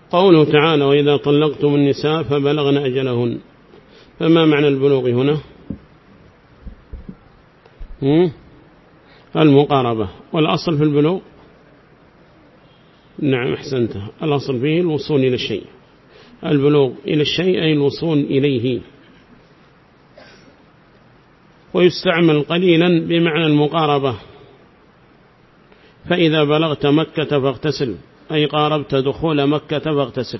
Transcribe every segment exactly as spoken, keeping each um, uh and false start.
قوله تعالى وإذا طلقتم النساء فبلغن أجلهن، فما معنى البلوغ هنا؟ المقاربة. والأصل في البلوغ نعم أحسنت، الأصل فيه الوصول إلى الشيء، البلوغ إلى الشيء أي الوصول إليه، ويستعمل قليلا بمعنى المقاربة. فإذا بلغت مكة فاغتسل، أي قاربت دخول مكة فاغتسل.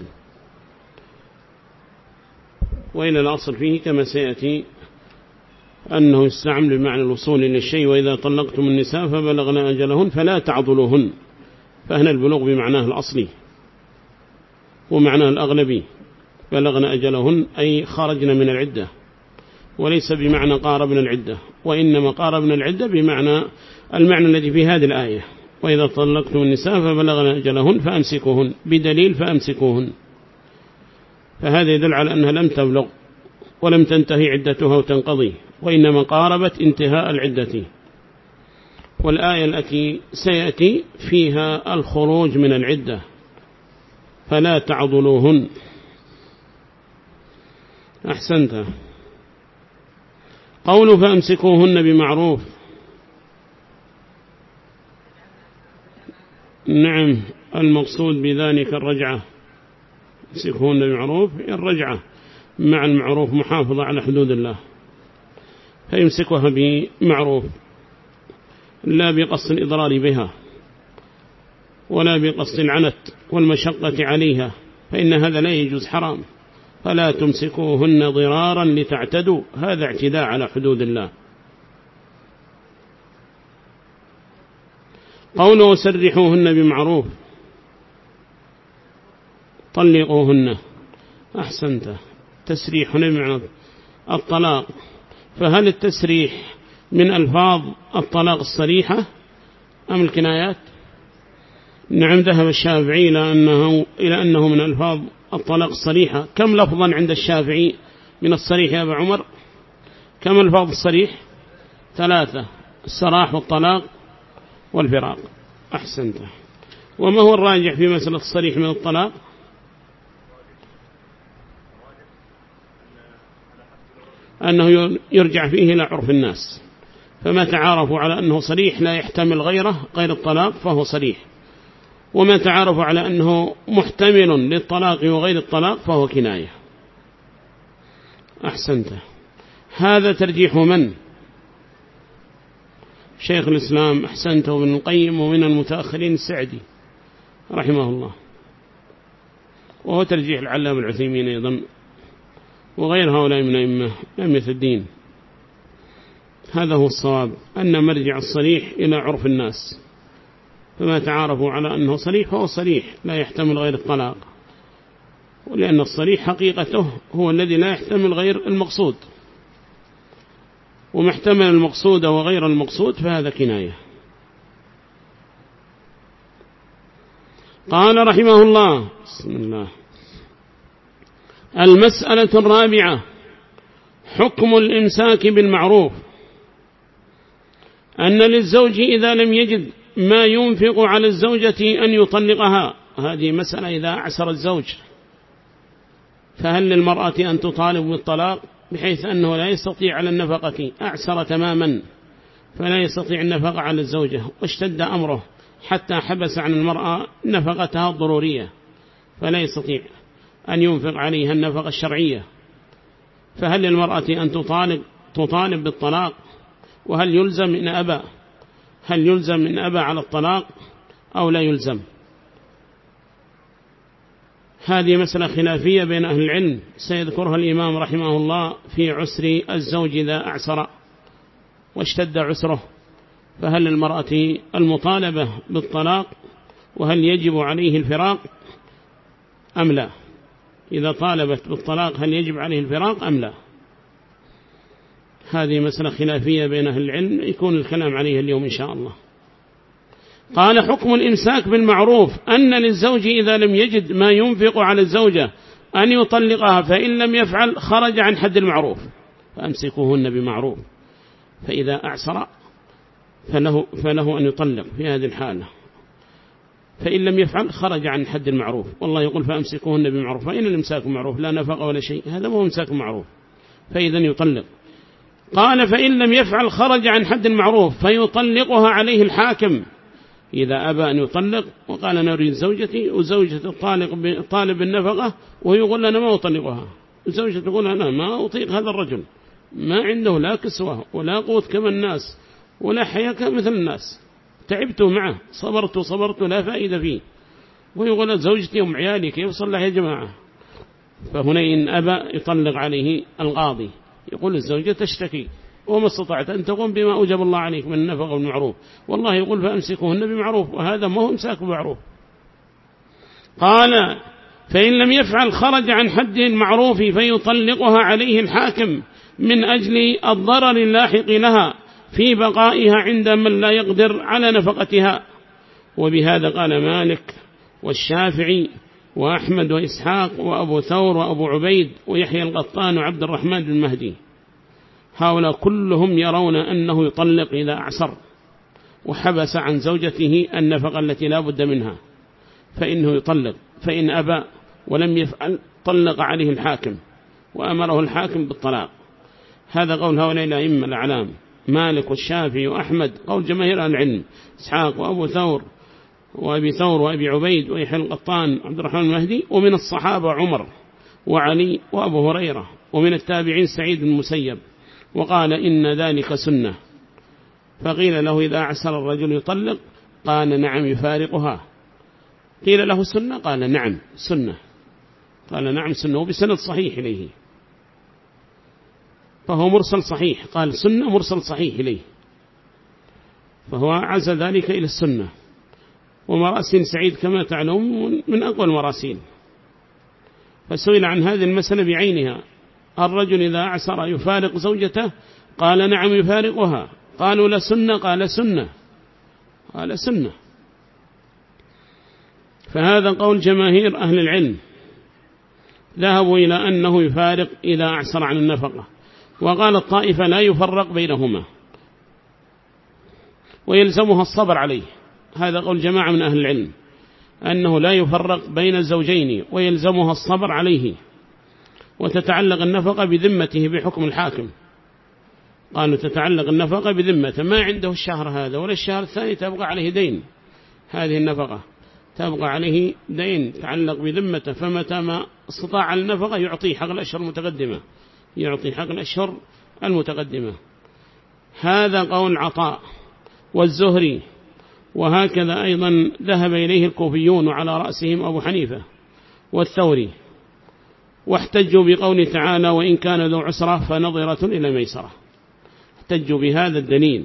وإلى الأصل فيه كما سيأتي أنه يستعمل بمعنى الوصول إلى الشيء. وإذا طلقتم النساء فبلغن أجلهن فلا تعضلوهن، فهنا البلوغ بمعناه الأصلي ومعناه الأغلبي، بلغن أجلهن أي خرجنا من العدة، وليس بمعنى قاربنا العدة، وإنما قاربنا العدة بمعنى المعنى الذي في هذه الآية وإذا طلقتم النساء فبلغن أجلهن فأمسكوهن، بدليل فأمسكوهن، فهذا يدل على أنها لم تبلغ ولم تنتهي عدتها وتنقضي، وإنما قاربت انتهاء العدة. والآية التي سيأتي فيها الخروج من العدة، فلا تعضلوهن. أحسنت. قول فأمسكوهن بمعروف، نعم المقصود بذلك الرجعة، امسكوهن بمعروف الرجعة مع المعروف محافظة على حدود الله، فيمسكها بمعروف لا بقصد الإضرار بها ولا بقصد العنت والمشقة عليها، فإن هذا لا يجوز حرام. فلا تمسكوهن ضرارا لتعتدوا، هذا اعتداء على حدود الله. قوله سرحوهن بمعروف، طلقوهن. أحسنت، تسريحهن بمعنى الطلاق، فهل التسريح من ألفاظ الطلاق الصريحة أم الكنايات؟ نعم ذهب الشافعي إلى أنه, إلى أنه من ألفاظ الطلاق الصريحة. كم لفظا عند الشافعي من الصريح يا أبا عمر؟ كم ألفاظ الصريح؟ ثلاثة، السراح والطلاق والفراق. أحسنت. وما هو الراجح في مسألة الصريح من الطلاق؟ أنه يرجع فيه إلى عرف الناس، فما تعارفوا على أنه صريح لا يحتمل غيره غير الطلاق فهو صريح، وما تعارفوا على أنه محتمل للطلاق وغير الطلاق فهو كناية. أحسنت. هذا ترجيح من؟ شيخ الإسلام أحسنت وابن القيم ومن المتأخرين السعدي رحمه الله، وهو ترجيح العلامة العثيمين أيضا وغير هؤلاء من أئمة أئمة الدين. هذا هو الصواب، أن مرجع الصريح إلى عرف الناس، فما تعارفوا على أنه صريح فهو صريح لا يحتمل غير الطلاق، ولأن الصريح حقيقته هو الذي لا يحتمل غير المقصود، ومحتمل المقصود وغير المقصود فهذا كناية. قال رحمه الله بسم الله المسألة الرابعة حكم الإمساك بالمعروف، أن للزوج إذا لم يجد ما ينفق على الزوجة أن يطلقها. هذه مسألة إذا أعسر الزوج، فهل للمرأة أن تطالب بالطلاق بحيث أنه لا يستطيع على النفقة، أعسر تماما فلا يستطيع النفقة على الزوجة واشتد أمره حتى حبس عن المرأة نفقتها الضرورية، فلا يستطيع أن ينفق عليها النفقة الشرعية، فهل للمرأة أن تطالب, تطالب بالطلاق؟ وهل يلزم إن أبى هل يلزم إن أبى على الطلاق أو لا يلزم؟ هذه مسألة خلافية بين أهل العلم سيذكرها الإمام رحمه الله في عسر الزوج إذا أعسر واشتد عسره، فهل للمرأة المطالبة بالطلاق وهل يجب عليه الفراق أم لا؟ إذا طالبت بالطلاق هل يجب عليه الفراق أم لا؟ هذه مسألة خلافية بين أهل العلم يكون الكلام عليها اليوم إن شاء الله. قال حكم الإمساك بالمعروف، أن للزوج إذا لم يجد ما ينفق على الزوجة أن يطلقها، فإن لم يفعل خرج عن حد المعروف، فأمسكوهن بمعروف، فإذا أعسر فله, فله أن يطلق في هذه الحالة. فإن لم يفعل خرج عن حد المعروف. والله يقول فأمسكوهن بمعروف، فإن الإمساك معروف لا نفقة ولا شيء، هذا مو إمساك معروف، فإذا يطلق. قال فإن لم يفعل خرج عن حد المعروف فيطلقها عليه الحاكم إذا أبى أن يطلق وقال أنا أريد زوجتي، وزوجة الطالق طالب النفقة وهو يقول أنا ما أطلقها، وزوجة تقول أنا ما أطيق هذا الرجل، ما عنده لا كسوة ولا قوت كما الناس ولا حياة مثل الناس، تعبت معه صبرت صبرت لا فائدة فيه، ويقول زوجتي أم عيالي كيف صلح يا جماعة؟ فهنا إن أبى يطلق عليه القاضي، يقول الزوجة تشتكي وما استطعت أن تقوم بما أوجب الله عليك من النفقة والمعروف، والله يقول فأمسكوهن بمعروف، وهذا ما هو إمساك بمعروف. قال فإن لم يفعل خرج عن حد المعروف فيطلقها عليه الحاكم من أجل الضرر اللاحق لها في بقائها عند من لا يقدر على نفقتها. وبهذا قال مالك والشافعي وأحمد وإسحاق وأبو ثور وأبو عبيد ويحيى القطان وعبد الرحمن بن مهدي، هؤلاء كلهم يرون أنه يطلق إذا أعسر وحبس عن زوجته النفقة التي لا بد منها، فإنه يطلق. فإن أبى ولم يفعل طلق عليه الحاكم وأمره الحاكم بالطلاق. هذا قول هؤلاء الأئمة الأعلام مالك والشافعي وأحمد، قول جماهير العلم إسحاق وأبو ثور وأبي ثور وأبي عبيد ويحيى القطان عبد الرحمن المهدي، ومن الصحابة عمر وعلي وأبو هريرة، ومن التابعين سعيد بن المسيب. وقال إن ذلك سنة. فقيل له إذا أعسر الرجل يطلق؟ قال نعم يفارقها. قيل له سنة؟ قال نعم سنة. قال نعم سنة، وبسند صحيح إليه، فهو مرسل صحيح. قال سنة مرسل صحيح إليه، فهو عز ذلك إلى السنة. ومراسين سعيد كما تعلم من أقوى المراسين. فسئل عن هذه المسألة بعينها، الرجل إذا أعسر يفارق زوجته؟ قال نعم يفارقها. قالوا لا سنة؟ قال سنة. قال سنة. فهذا قول جماهير أهل العلم، ذهبوا إلى أنه يفارق إذا أعسر عن النفقة. وقال الطائفة لا يفرق بينهما ويلزمها الصبر عليه. هذا قول جماعة من أهل العلم أنه لا يفرق بين الزوجين ويلزمها الصبر عليه، وتتعلق النفقة بذمته بحكم الحاكم. قالوا تتعلق النفقة بذمته، ما عنده الشهر هذا ولا الشهر الثاني تبقى عليه دين، هذه النفقة تبقى عليه دين تعلق بذمته، فمتى ما استطاع النفقة يعطيه حق الأشهر المتقدمة، يعطي حق الأشهر المتقدمة. هذا قول عطاء والزهري، وهكذا أيضا ذهب إليه الكوفيون وعلى رأسهم أبو حنيفة والثوري. واحتجوا بقول تعالى وإن كان ذو عسرة فنظرة إلى ميسرة، احتجوا بهذا الدليل،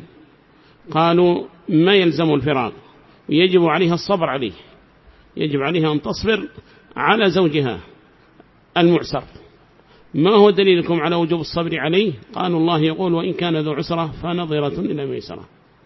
قالوا ما يلزم الفراق ويجب عليها الصبر عليه، يجب عليها أن تصبر على زوجها المعسر. ما هو دليلكم على وجوب الصبر عليه؟ قالوا الله يقول وإن كان ذو عسرة فنظرة إلى ميسرة.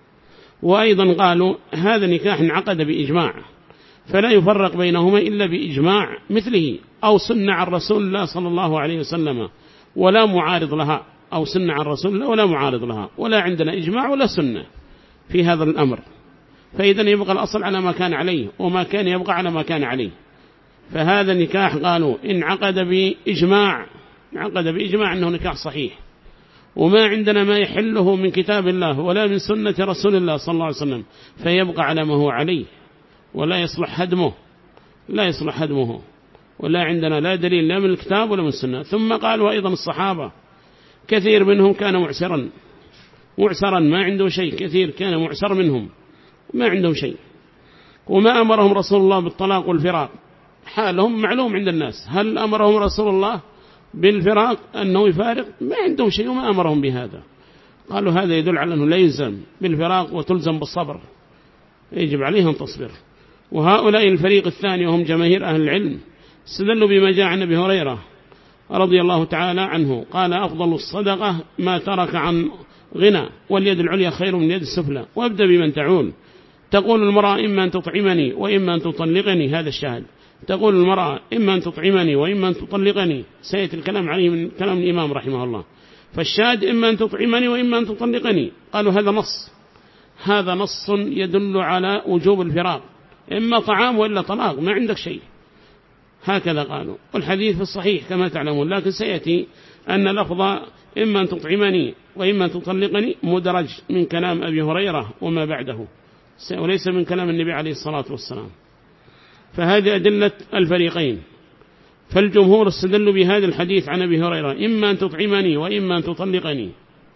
وأيضا قالوا هذا نكاح انعقد بإجماع، فلا يفرق بينهما إلا بإجماع مثله، أو سنة عن رسول الله صلى الله عليه وسلم ولا معارض لها، أو سنة عن رسول الله ولا معارض لها، ولا عندنا إجماع ولا سنة في هذا الأمر. فإذا يبقى الأصل على ما كان عليه، وما كان يبقى على ما كان عليه. فهذا النكاح قالوا انعقد بإجماع، انعقد بإجماع أنه نكاح صحيح، وما عندنا ما يحله من كتاب الله ولا من سنة رسول الله صلى الله عليه وسلم، فيبقى على ما هو عليه ولا يصلح هدمه، لا يصلح هدمه، ولا عندنا لا دليل لا من الكتاب ولا من السنة. ثم قالوا أيضا الصحابة كثير منهم كان معسرا، معسرا ما عنده شيء، كثير كان معسر منهم ما عندهم شيء، وما أمرهم رسول الله بالطلاق والفراق، حالهم معلوم عند الناس. هل أمرهم رسول الله بالفراق أنه يفارق؟ ما عندهم شيء وما أمرهم بهذا. قالوا هذا يدل على أنه لا يلزم بالفراق وتلزم بالصبر، يجب عليهم تصبر. وهؤلاء الفريق الثاني وهم جماهير أهل العلم استدلوا بما جاء عن أبي هريرة رضي الله تعالى عنه قال أفضل الصدقة ما ترك عن غنى، واليد العليا خير من اليد السفلى، وابدأ بمن تعول. تقول المرأة إما أن تطعمني وإما أن تطلقني، هذا الشاهد. تقول المرأة إما أن تطعمني وإما أن تطلقني، سيأتي الكلام عليه من كلام الإمام رحمه الله. فالشاهد إما أن تطعمني وإما أن تطلقني. قالوا هذا نص، هذا نص يدل على وجوب الفراق إما طعام وإلا طلاق، ما عندك شيء، هكذا قالوا. والحديث في الصحيح كما تعلمون، لكن سيأتي أن لفظ إما أن تطعمني وإما أن تطلقني مدرج من كلام أبي هريرة وما بعده، وليس من كلام النبي عليه الصلاة والسلام. فهذه أدلة الفريقين. فالجمهور استدلوا بهذا الحديث عن أبي هريرة إما أن تطعمني وإما أن تطلقني،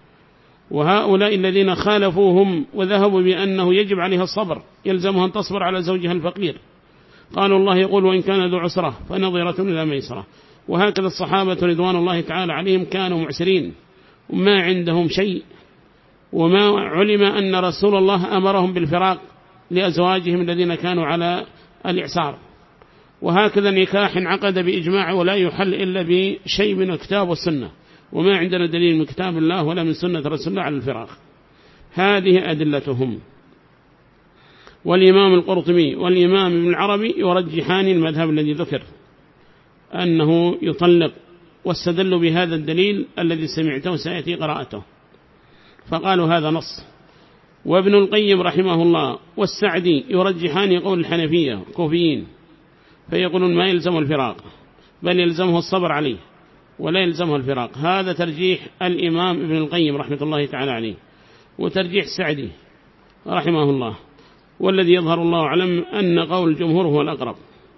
وهؤلاء الذين خالفوهم وذهبوا بأنه يجب عليها الصبر، يلزمها أن تصبر على زوجها الفقير، قالوا الله يقول وإن كان ذو عسرة فنظرة إلى ميسرة. وهكذا الصحابة رضوان الله تعالى عليهم كانوا معسرين وما عندهم شيء، وما علم أن رسول الله أمرهم بالفراق لأزواجهم الذين كانوا على الإعسار. وهكذا نكاح عقد بإجماع ولا يحل إلا بشيء من الكتاب والسنة، وما عندنا دليل من كتاب الله ولا من سنة رسول الله على الفراق. هذه أدلتهم. والإمام القرطبي والإمام ابن العربي يرجحان المذهب الذي ذكر أنه يطلق، واستدلوا بهذا الدليل الذي سمعته سيأتي قراءته، فقالوا هذا نص. وابن القيم رحمه الله والسعدي يرجحان قول الحنفية كوفيين، فيقولون ما يلزم الفراق بل يلزمه الصبر عليه ولا يلزمه الفراق. هذا ترجيح الإمام ابن القيم رحمة الله تعالى عليه، وترجيح سعدي رحمه الله. والذي يظهر الله أعلم أن قول الجمهور هو الأقرب،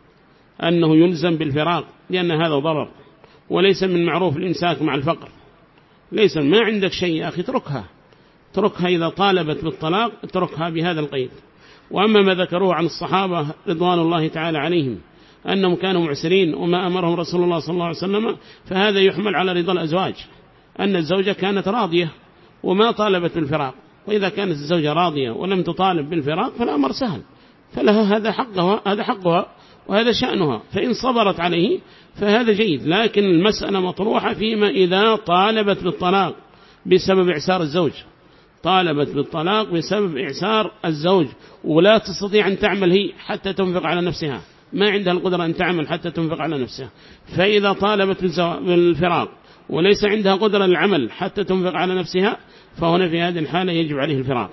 أنه يلزم بالفراق، لأن هذا ضرر، وليس من معروف الإمساك مع الفقر. ليس ما عندك شيء يا أخي تركها، تركها إذا طالبت بالطلاق تركها بهذا القيد. وأما ما ذكروه عن الصحابة رضوان الله تعالى عليهم أنهم كانوا معسرين وما أمرهم رسول الله صلى الله عليه وسلم، فهذا يحمل على رضا الأزواج، أن الزوجة كانت راضية وما طالبت بالفراق. وإذا كانت الزوجة راضية ولم تطالب بالفراق فالأمر سهل، فلها هذا حقها، هذا حقها وهذا شأنها، فإن صبرت عليه فهذا جيد. لكن المسألة مطروحة فيما إذا طالبت بالطلاق بسبب إعسار الزوج، طالبت بالطلاق بسبب إعسار الزوج ولا تستطيع أن تعمل هي حتى تنفق على نفسها، ما عندها القدرة أن تعمل حتى تنفق على نفسها. فإذا طالبت بالفراق وليس عندها قدرة للعمل حتى تنفق على نفسها، فهنا في هذه الحالة يجب عليه الفراق،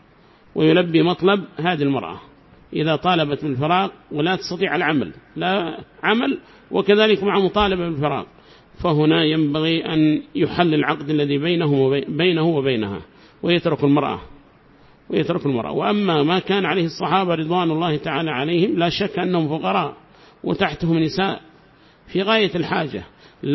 ويلبي مطلب هذه المرأة إذا طالبت بالفراق ولا تستطيع العمل، لا عمل وكذلك مع مطالبة بالفراق، فهنا ينبغي أن يحل العقد الذي بينه وبينه وبينها ويترك المرأة ويترك المرأة. وأما ما كان عليه الصحابة رضوان الله تعالى عليهم لا شك أنهم فقراء وتحتهم نساء في غاية الحاجة،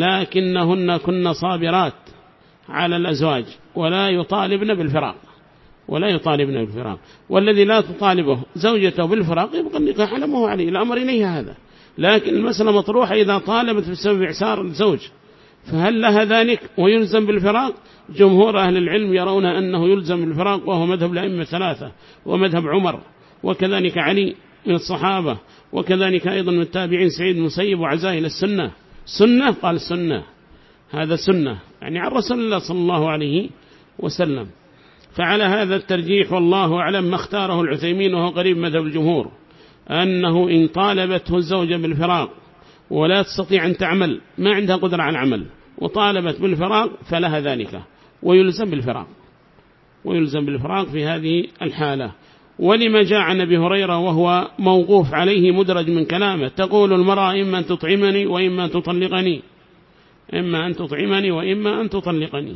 لكنهن كن صابرات على الأزواج ولا يطالبن بالفراق ولا يطالبن بالفراق. والذي لا تطالبه زوجته بالفراق يبقى النكاح على ما هو عليه، الأمر إليه هذا. لكن المسألة مطروحة إذا طالبت بسبب إعسار الزوج فهل لها ذلك ويلزم بالفراق؟ جمهور أهل العلم يرون أنه يلزم بالفراق، وهو مذهب الأئمة ثلاثة ومذهب عمر وكذلك علي من الصحابة وكذلك أيضا من التابعين سعيد المسيب وعزائل السنة. سنة قال السنة هذا سنة يعني عن رسول الله صلى الله عليه وسلم. فعلى هذا الترجيح والله أعلم ما اختاره العثيمين وهو قريب مذهب الجمهور، أنه إن طالبته الزوجة بالفراق ولا تستطيع أن تعمل، ما عندها قدرة على العمل وطالبت بالفراق فلها ذلك ويلزم بالفراق ويلزم بالفراق في هذه الحالة. ولما جاء عن أبي هريرة وهو موقوف عليه مدرج من كلامه، تقول المرأة إما أن تطعمني وإما أن تطلقني، إما أن تطعمني وإما أن تطلقني.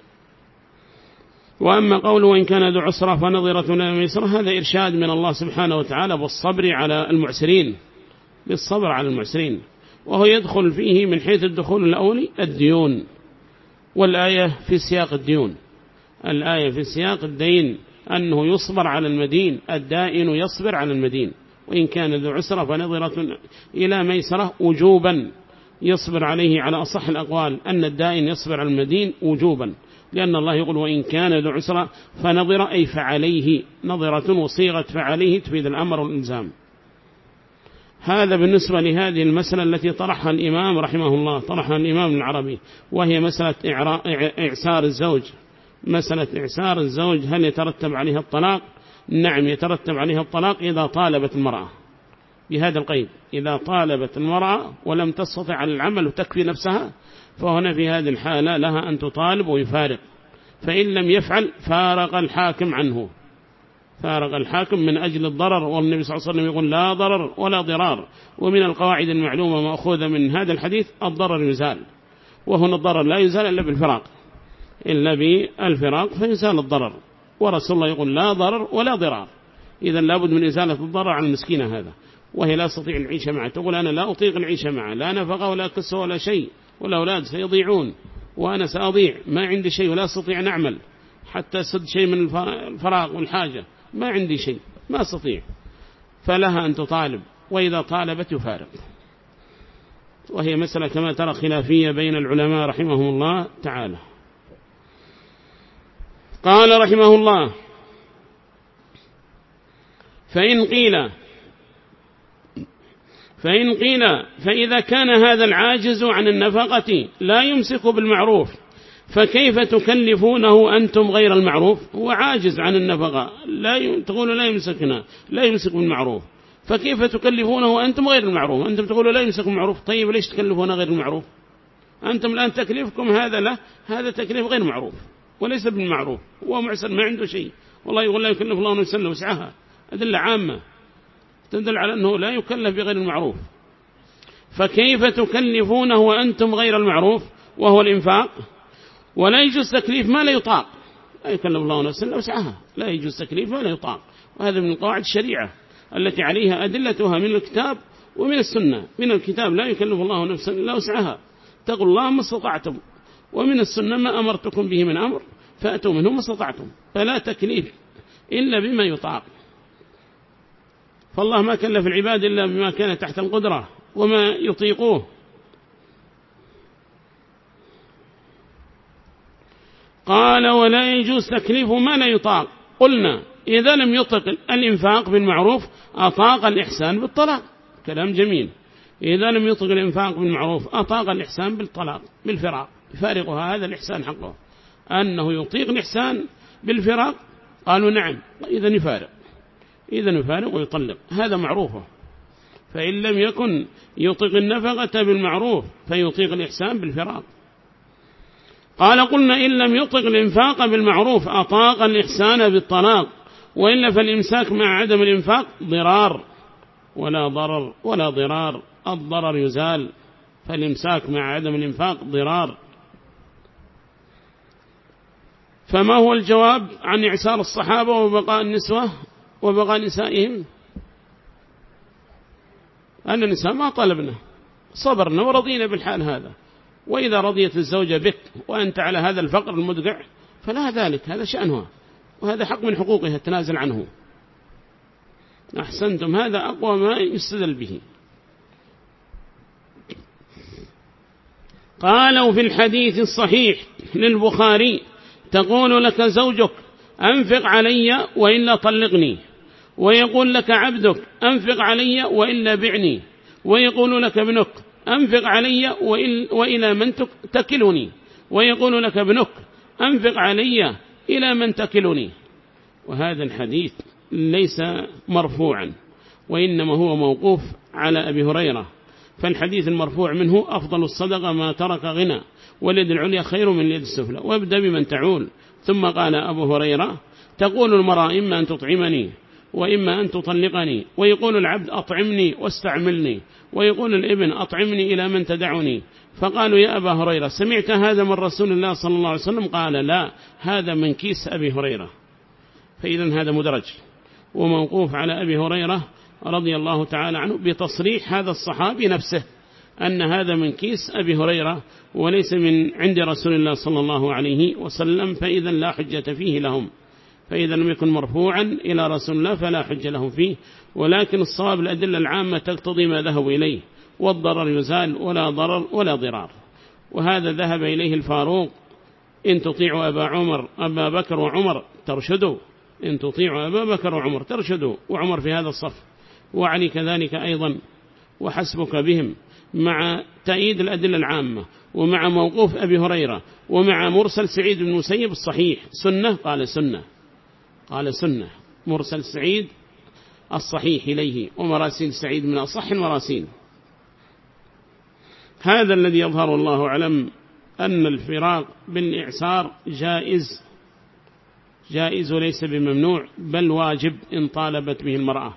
وأما قوله وإن كان ذو عسرة فنظرة إلى ميسرة، هذا إرشاد من الله سبحانه وتعالى بالصبر على المعسرين، بالصبر على المعسرين، وهو يدخل فيه من حيث الدخول الأولي الديون، والآية في سياق الديون، الآية في سياق الدين أنه يصبر على المدين، الدائن يصبر على المدين. وإن كان ذو عسرة فنظرة إلى ميسرة وجوبا يصبر عليه، على أصح الأقوال أن الدائن يصبر على المدين وجوبا، لأن الله يقول وإن كان ذو عسرة فنظرة أي فعليه، نظرة وصيغة فعليه تفيد الأمر والإلزام. هذا بالنسبة لهذه المسألة التي طرحها الإمام رحمه الله، طرحها الإمام العربي، وهي مسألة إعسار الزوج. مسألة إعسار الزوج هل يترتب عليها الطلاق؟ نعم يترتب عليها الطلاق إذا طالبت المرأة بهذا القيد، إذا طالبت المرأة ولم تستطع على العمل وتكفي نفسها، فهنا في هذه الحالة لها أن تطالب ويفارق، فإن لم يفعل فارق الحاكم عنه، فارق الحاكم من أجل الضرر، والنبي صلى الله عليه وسلم يقول لا ضرر ولا ضرار. ومن القواعد المعلومة مأخوذة من هذا الحديث الضرر يزال، وهنا الضرر لا يزال إلا بالفراق، إلا بالفراق فيزال الضرر. ورسول الله يقول لا ضرر ولا ضرار، إذا لابد من إزالة الضرر عن المسكينة هذا، وهي لا تستطيع العيش معه، تقول أنا لا أطيق العيش معه، لا نفقه ولا كسوة ولا شيء، والأولاد سيضيعون وأنا سأضيع، ما عندي شيء ولا أستطيع أن أعمل حتى سد شيء من الفراغ والحاجة، ما عندي شيء ما أستطيع، فلها أن تطالب، وإذا طالبت يفارق. وهي مسألة كما ترى خلافية بين العلماء رحمهم الله تعالى. قال رحمه الله فإن قيل فإن قيل فإذا كان هذا العاجز عن النفقة لا يمسك بالمعروف فكيف تكلفونه أنتم غير المعروف؟ هو عاجز عن النفقة، لا ي... تقولوا لا يمسكنا لا يمسك بالمعروف، فكيف تكلفونه أنتم غير المعروف؟ أنتم تقولوا لا يمسك بالمعروف، طيب ليش تكلفون غير المعروف؟ أنتم الآن تكليفكم هذا له، هذا تكليف غير معروف وليس بالمعروف، هو معسر ما عنده شيء، والله يقول لا يكلف الله نفسا إلا وسعها، أدلة عامة تدل على أنه لا يكلف بغير المعروف. فكيف تكلفونه وأنتم غير المعروف وهو الإنفاق؟ ولا يجوز تكليف ما لا يطاق، لا يكلف الله نفسا إلا وسعها، لا يجوز تكليف ما لا يطاق، وهذا من قواعد الشريعة التي عليها أدلتها من الكتاب ومن السنة. من الكتاب لا يكلف الله نفسا إلا وسعها، تقول الله ما استطعتم، ومن السنة ما أمرتكم به من أمر فأتوا منه ما استطعتم، فلا تكليف إلا بما يطاق. فالله ما كلف العباد إلا بما كان تحت القدرة وما يطيقوه. قال ولا يجوز تكليف ما لا يطاق. قلنا إذا لم يطق الإنفاق بالمعروف أطاق الإحسان بالطلاق، كلام جميل. إذا لم يطق الإنفاق بالمعروف أطاق الإحسان بالطلاق بالفراق، يفارقها، هذا الإحسان حقه أنه يطيق الإحسان بالفراق. قالوا نعم، إذا يفارق، إذا يفارق ويطلق، هذا معروفه. فإن لم يكن يطيق النفقة بالمعروف فيطيق الإحسان بالفراق. قال قلنا إن لم يطق الإنفاق بالمعروف أطاق الإحسان بالطلاق، وإلا فالإمساك مع عدم الإنفاق ضرار ولا ضرر ولا ضرار، الضرر يزال، فالإمساك مع عدم الإنفاق ضرار. فما هو الجواب عن إعسار الصحابة وبقاء النسوة وبقاء نسائهم؟ أن النساء ما طلبنا، صبرنا ورضينا بالحال هذا، وإذا رضيت الزوجة بك وأنت على هذا الفقر المدقع فلا ذلك، هذا شأنها وهذا حق من حقوقها التنازل عنه. أحسنتم، هذا أقوى ما يستدل به. قالوا في الحديث الصحيح للبخاري تقول لك زوجك أنفق علي وإلا طلقني، ويقول لك عبدك أنفق علي وإلا بعني، ويقول لك ابنك أنفق علي وإلى من تكلني، ويقول لك ابنك أنفق علي إلى من تكلني. وهذا الحديث ليس مرفوعا، وإنما هو موقوف على أبي هريرة. فالحديث المرفوع منه أفضل الصدقة ما ترك غنى، واليد العليا خير من اليد السفلى، وابدأ بمن تعول. ثم قال أبو هريرة تقول المرأة إما أن تطعمني وإما أن تطلقني، ويقول العبد أطعمني واستعملني، ويقول الابن أطعمني إلى من تدعني. فقالوا يا أبا هريرة سمعت هذا من رسول الله صلى الله عليه وسلم؟ قال لا، هذا من كيس أبي هريرة. فإذا هذا مدرج وموقوف على أبي هريرة رضي الله تعالى عنه بتصريح هذا الصحابي نفسه أن هذا من كيس أبي هريرة وليس من عند رسول الله صلى الله عليه وسلم، فإذا لا حجة فيه لهم. فإذا لم يكن مرفوعا إلى رسول الله فلا حجة له فيه، ولكن الصواب الأدلة العامة تقتضي ما ذهب إليه، والضرر يزال ولا ضرر ولا ضرار. وهذا ذهب إليه الفاروق إن تطيعوا أبا عمر أبا بكر وعمر ترشدوا، إن تطيعوا أبا بكر وعمر ترشدوا، وعمر في هذا الصف، وعلي كذلك أيضا، وحسبك بهم، مع تأييد الأدلة العامة، ومع موقوف أبي هريرة، ومع مرسل سعيد بن المسيب الصحيح. سنة قال سنة قال سنة مرسل سعيد الصحيح إليه، ومراسيل سعيد من أصح المراسيل. هذا الذي يظهر الله أعلم أن الفراق بالإعسار جائز، جائز وليس بممنوع، بل واجب إن طالبت به المرأة.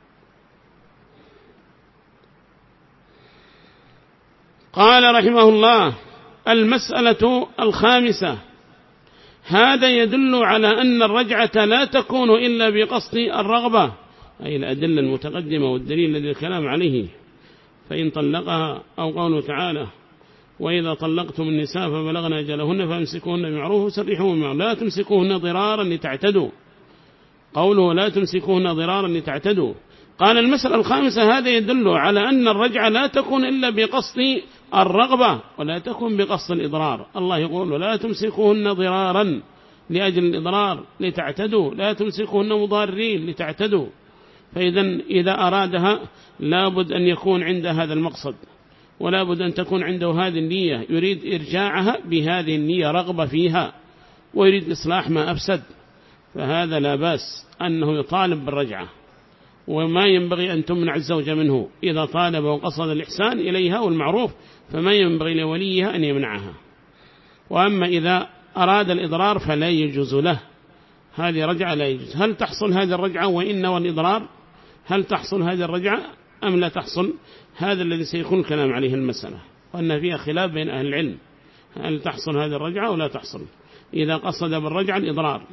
قال رحمه الله: المسألة الخامسة: هذا يدل على أن الرجعة لا تكون إلا بقصد الرغبة، أي الأدلة المتقدمة والدليل الذي الكلام عليه. فإن طلقها، أو قوله تعالى: وإذا طلقتم النساء فبلغن أجلهن فامسكوهن بمعروف وسرحوهن بمعروف، لا تمسكوهن ضرارا لتعتدوا. قوله لا تمسكوهن ضرارا لتعتدوا. قال: المسألة الخامسة: هذا يدل على أن الرجعة لا تكون إلا بقصد الرغبة ولا تكون بقصد الإضرار. الله يقول: ولا تمسكوهن ضرارا لأجل الإضرار لتعتدوا، لا تمسكوهن مضارين لتعتدوا. فإذا إذا أرادها لابد أن يكون عند هذا المقصد، ولا بد أن تكون عنده هذه النية، يريد إرجاعها بهذه النية، رغبة فيها، ويريد إصلاح ما أفسد، فهذا لا بأس أنه يطالب بالرجعة، وما ينبغي أن تمنع الزوجة منه. إذا طالب وقصد الإحسان إليها والمعروف فما ينبغي لوليها أن يمنعها. وأما إذا أراد الإضرار فلا يجوز له، هذه رجعة لا يجوز. هل تحصل هذه الرجعة وإن والإضرار؟ هل تحصل هذه الرجعة أم لا تحصل؟ هذا الذي سيكون الكلام عليه المسألة، وأن فيها خلاف بين أهل العلم، هل تحصل هذه الرجعة أو لا تحصل إذا قصد بالرجعة الإضرار،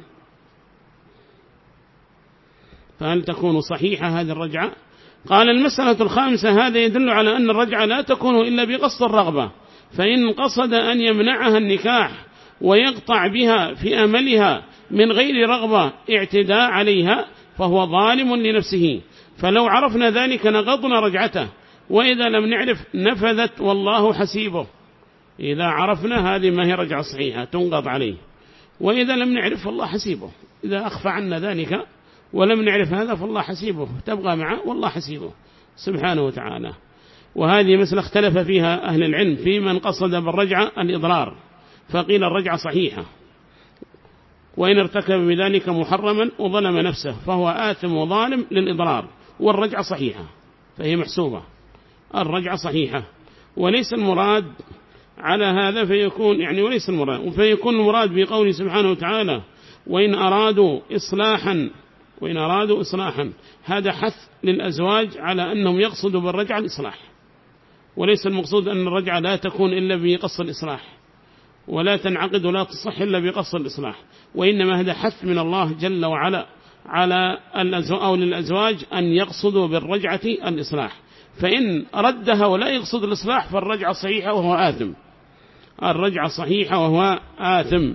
فهل تكون صحيحة هذه الرجعة؟ قال: المسألة الخامسة: هذا يدل على أن الرجعة لا تكون إلا بقصد الرغبة، فإن قصد أن يمنعها النكاح ويقطع بها في أملها من غير رغبة اعتداء عليها فهو ظالم لنفسه، فلو عرفنا ذلك نقضنا رجعته، وإذا لم نعرف نفذت والله حسيبه. إذا عرفنا هذه ما هي رجعة صحيحة تنقض عليه، وإذا لم نعرف فالله حسيبه. إذا أخفى عنا ذلك ولم نعرف هذا فالله حسيبه، تبقى معه والله حسيبه سبحانه وتعالى. وهذه مسألة اختلف فيها أهل العلم في من قصد بالرجعة الإضرار، فقيل الرجعة صحيحة، وإن ارتكب بذلك محرما وظلم نفسه فهو آثم وظالم للإضرار، والرجعة صحيحة فهي محسوبة، الرجعة صحيحة. وليس المراد على هذا فيكون يعني وليس المراد فيكون المراد بقوله سبحانه وتعالى: وإن أرادوا إصلاحا وإن أرادوا إصلاحا، هذا حث للأزواج على أنهم يقصدوا بالرجعة الإصلاح، وليس المقصود أن الرجعة لا تكون إلا بقصد الإصلاح، ولا تنعقد ولا تصح إلا بقصد الإصلاح، وإنما هذا حث من الله جل وعلا على الأزواج أو للأزواج أن يقصدوا بالرجعة الإصلاح. فإن ردها ولا يقصد الإصلاح فالرجعة صحيحة وهو آثم، الرجعة صحيحة وهو آثم.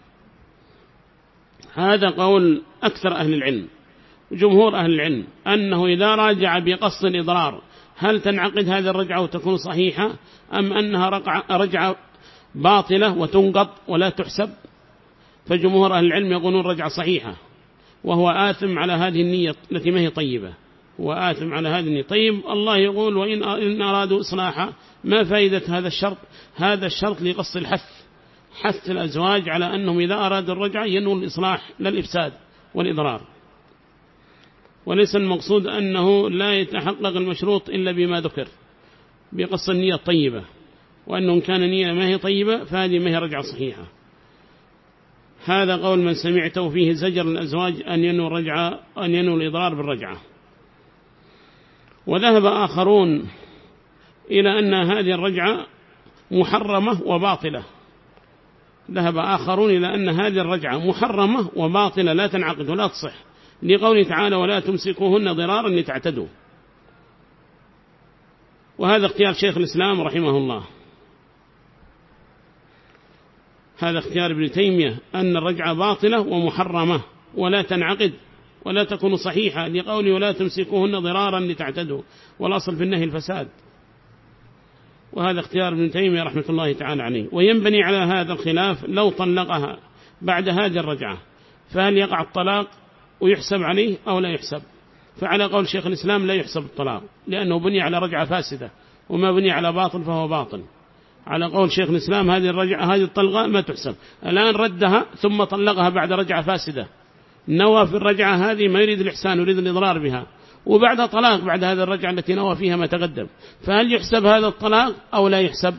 هذا قول أكثر أهل العلم، جمهور أهل العلم، أنه إذا راجع بقصد الإضرار هل تنعقد هذه الرجعة وتكون صحيحة، أم أنها رجعة باطلة وتنقض ولا تحسب؟ فجمهور أهل العلم يقولون رجعة صحيحة، وهو آثم على هذه النية التي ما هي طيبة، وآثم على هذه النية. طيب الله يقول: وإن أرادوا إصلاحا، ما فائدة هذا الشرط؟ هذا الشرط لقصد الحث، حث الأزواج على أنهم إذا أرادوا الرجعة ينووا الإصلاح لا الإفساد والإضرار، وليس المقصود أنه لا يتحقق المشروط إلا بما ذكر بقصد النية الطيبة، وأنه كان نية ما هي طيبة فهذه ما هي رجعة صحيحة. هذا قول من سمعته فيه زجر الأزواج أن ينووا الرجعة أن ينووا الإضرار بالرجعة. وذهب آخرون إلى أن هذه الرجعة محرمة وباطلة، ذهب آخرون إلى أن هذه الرجعة محرمة وباطلة لا تنعقد ولا تصح، لقوله تعالى: ولا تمسكوهن ضرارا لتعتدوا. وهذا اختيار شيخ الإسلام رحمه الله، هذا اختيار ابن تيمية، أن الرجعة باطلة ومحرمة ولا تنعقد ولا تكون صحيحة، لقوله: ولا تمسكوهن ضرارا لتعتدوا، والأصل في النهي الفساد. وهذا اختيار ابن تيمية رحمة الله تعالى عليه. وينبني على هذا الخلاف لو طلقها بعد هذه الرجعة فهل يقع الطلاق ويحسب عليه أو لا يحسب؟ فعلى قول شيخ الإسلام لا يحسب الطلاق، لأنه بني على رجعة فاسدة، وما بني على باطل فهو باطل. على قول شيخ الإسلام هذه الرجعة هذه الطلقة ما تحسب. الآن ردها ثم طلقها بعد رجعة فاسدة، نوى في الرجعة هذه ما يريد الإحسان، يريد الإضرار بها، وبعد طلاق بعد هذه الرجعة التي نوى فيها ما تقدم، فهل يحسب هذا الطلاق أو لا يحسب؟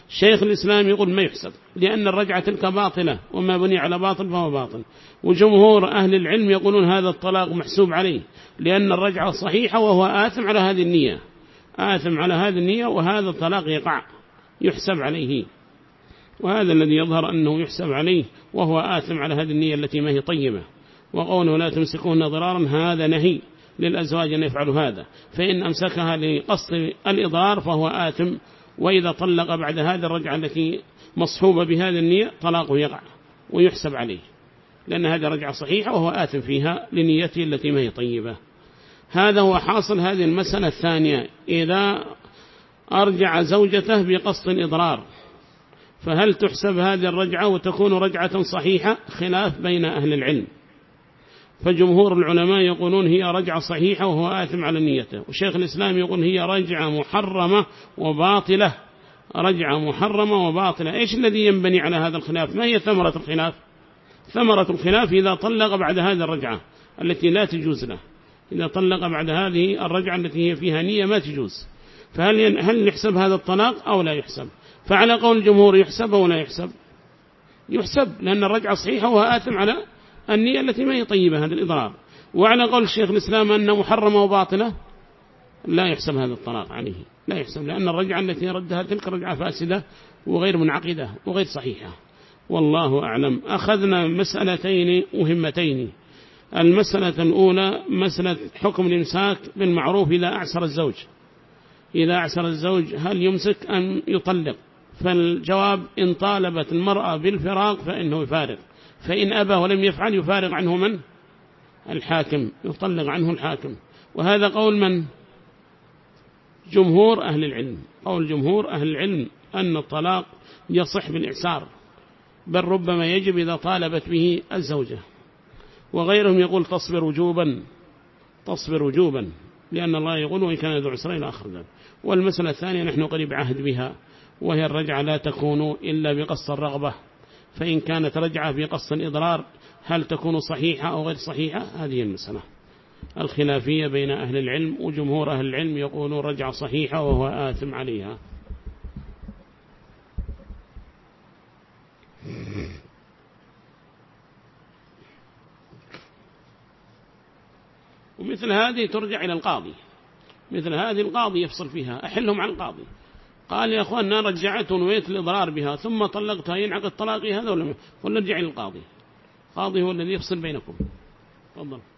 شيخ الإسلام يقول ما يحسب، لأن الرجعة تلك باطلة، وما بني على باطل فهو باطل. وجمهور أهل العلم يقولون هذا الطلاق محسوب عليه، لأن الرجعة صحيحة وهو آثم على هذه النية، آثم على هذه النية، وهذا الطلاق يقع يحسب عليه. وهذا الذي يظهر أنه يحسب عليه، وهو آثم على هذه النية التي ما هي طيبة. وقوله لا تمسكون ضرارا هذا نهي للأزواج أن يفعلوا هذا، فإن أمسكها لقصد الإضرار فهو آثم. وإذا طلق بعد هذه الرجعة التي مصحوبة بهذه النية طلاقه يقع ويحسب عليه، لأن هذه رجعة صحيحة وهو آثم فيها لنيته التي ما هي طيبة. هذا هو حاصل هذه المسألة الثانية. إذا أرجع زوجته بقصد الإضرار فهل تحسب هذه الرجعة وتكون رجعة صحيحة؟ خلاف بين أهل العلم، فجمهور العلماء يقولون هي رجعة صحيحة وهو آثم على نيته، وشيخ الإسلام يقول هي رجعة محرمة وباطلة، رجعة محرمة وباطلة. إيش الذي ينبني على هذا الخلاف؟ ما هي ثمرة الخلاف؟ ثمرة الخلاف إذا طلق بعد هذه الرجعة التي لا تجوز له، إذا طلق بعد هذه الرجعة التي هي فيها نية ما تجوز، فهل هل يحسب هذا الطلاق أو لا يحسب؟ فعلى قول الجمهور يحسب أو لا يحسب؟ يحسب، لأن الرجعة صحيحة وهو آثم على النية التي ما هي طيبة، هذا الإضرار. وعلى قول الشيخ الإسلام أنه محرمة وباطلة لا يحسب هذا الطلاق عليه، لا يحسب، لأن الرجعة التي ردها تلك رجعة فاسدة وغير منعقدة وغير صحيحة. والله أعلم. أخذنا مسألتين مهمتين. المسألة الأولى مسألة حكم الإمساك بالمعروف إذا أعسر الزوج، إذا أعسر الزوج هل يمسك أم يطلق؟ فالجواب إن طالبت المرأة بالفراق فإنه يفارق، فإن أبى ولم يفعل يفارق عنه من؟ الحاكم، يطلق عنه الحاكم. وهذا قول من؟ جمهور أهل العلم. قول جمهور أهل العلم أن الطلاق يصح بالإعسار، بل ربما يجب إذا طالبت به الزوجة. وغيرهم يقول تصبر وجوبا، تصبر وجوبا، لأن الله يقول وإن كان ذو عسر إلى آخر ذلك. والمسألة الثانية نحن قريب عهد بها، وهي الرجعة لا تكون إلا بقصد الرغبة، فإن كانت رجعة بقصد الإضرار هل تكون صحيحة أو غير صحيحة؟ هذه المسألة الخلافية بين أهل العلم. وجمهور أهل العلم يقولون رجعة صحيحة وهو آثم عليها. ومثل هذه ترجع إلى القاضي، مثل هذه القاضي يفصل فيها، أحلهم عن القاضي. قال يا أخوان أنا رجعت ونويت الإضرار بها ثم طلقتها، ينعقد طلاقي هذا ولا لا؟ قل نرجع إلى القاضي، القاضي هو الذي يفصل بينكم. تفضل.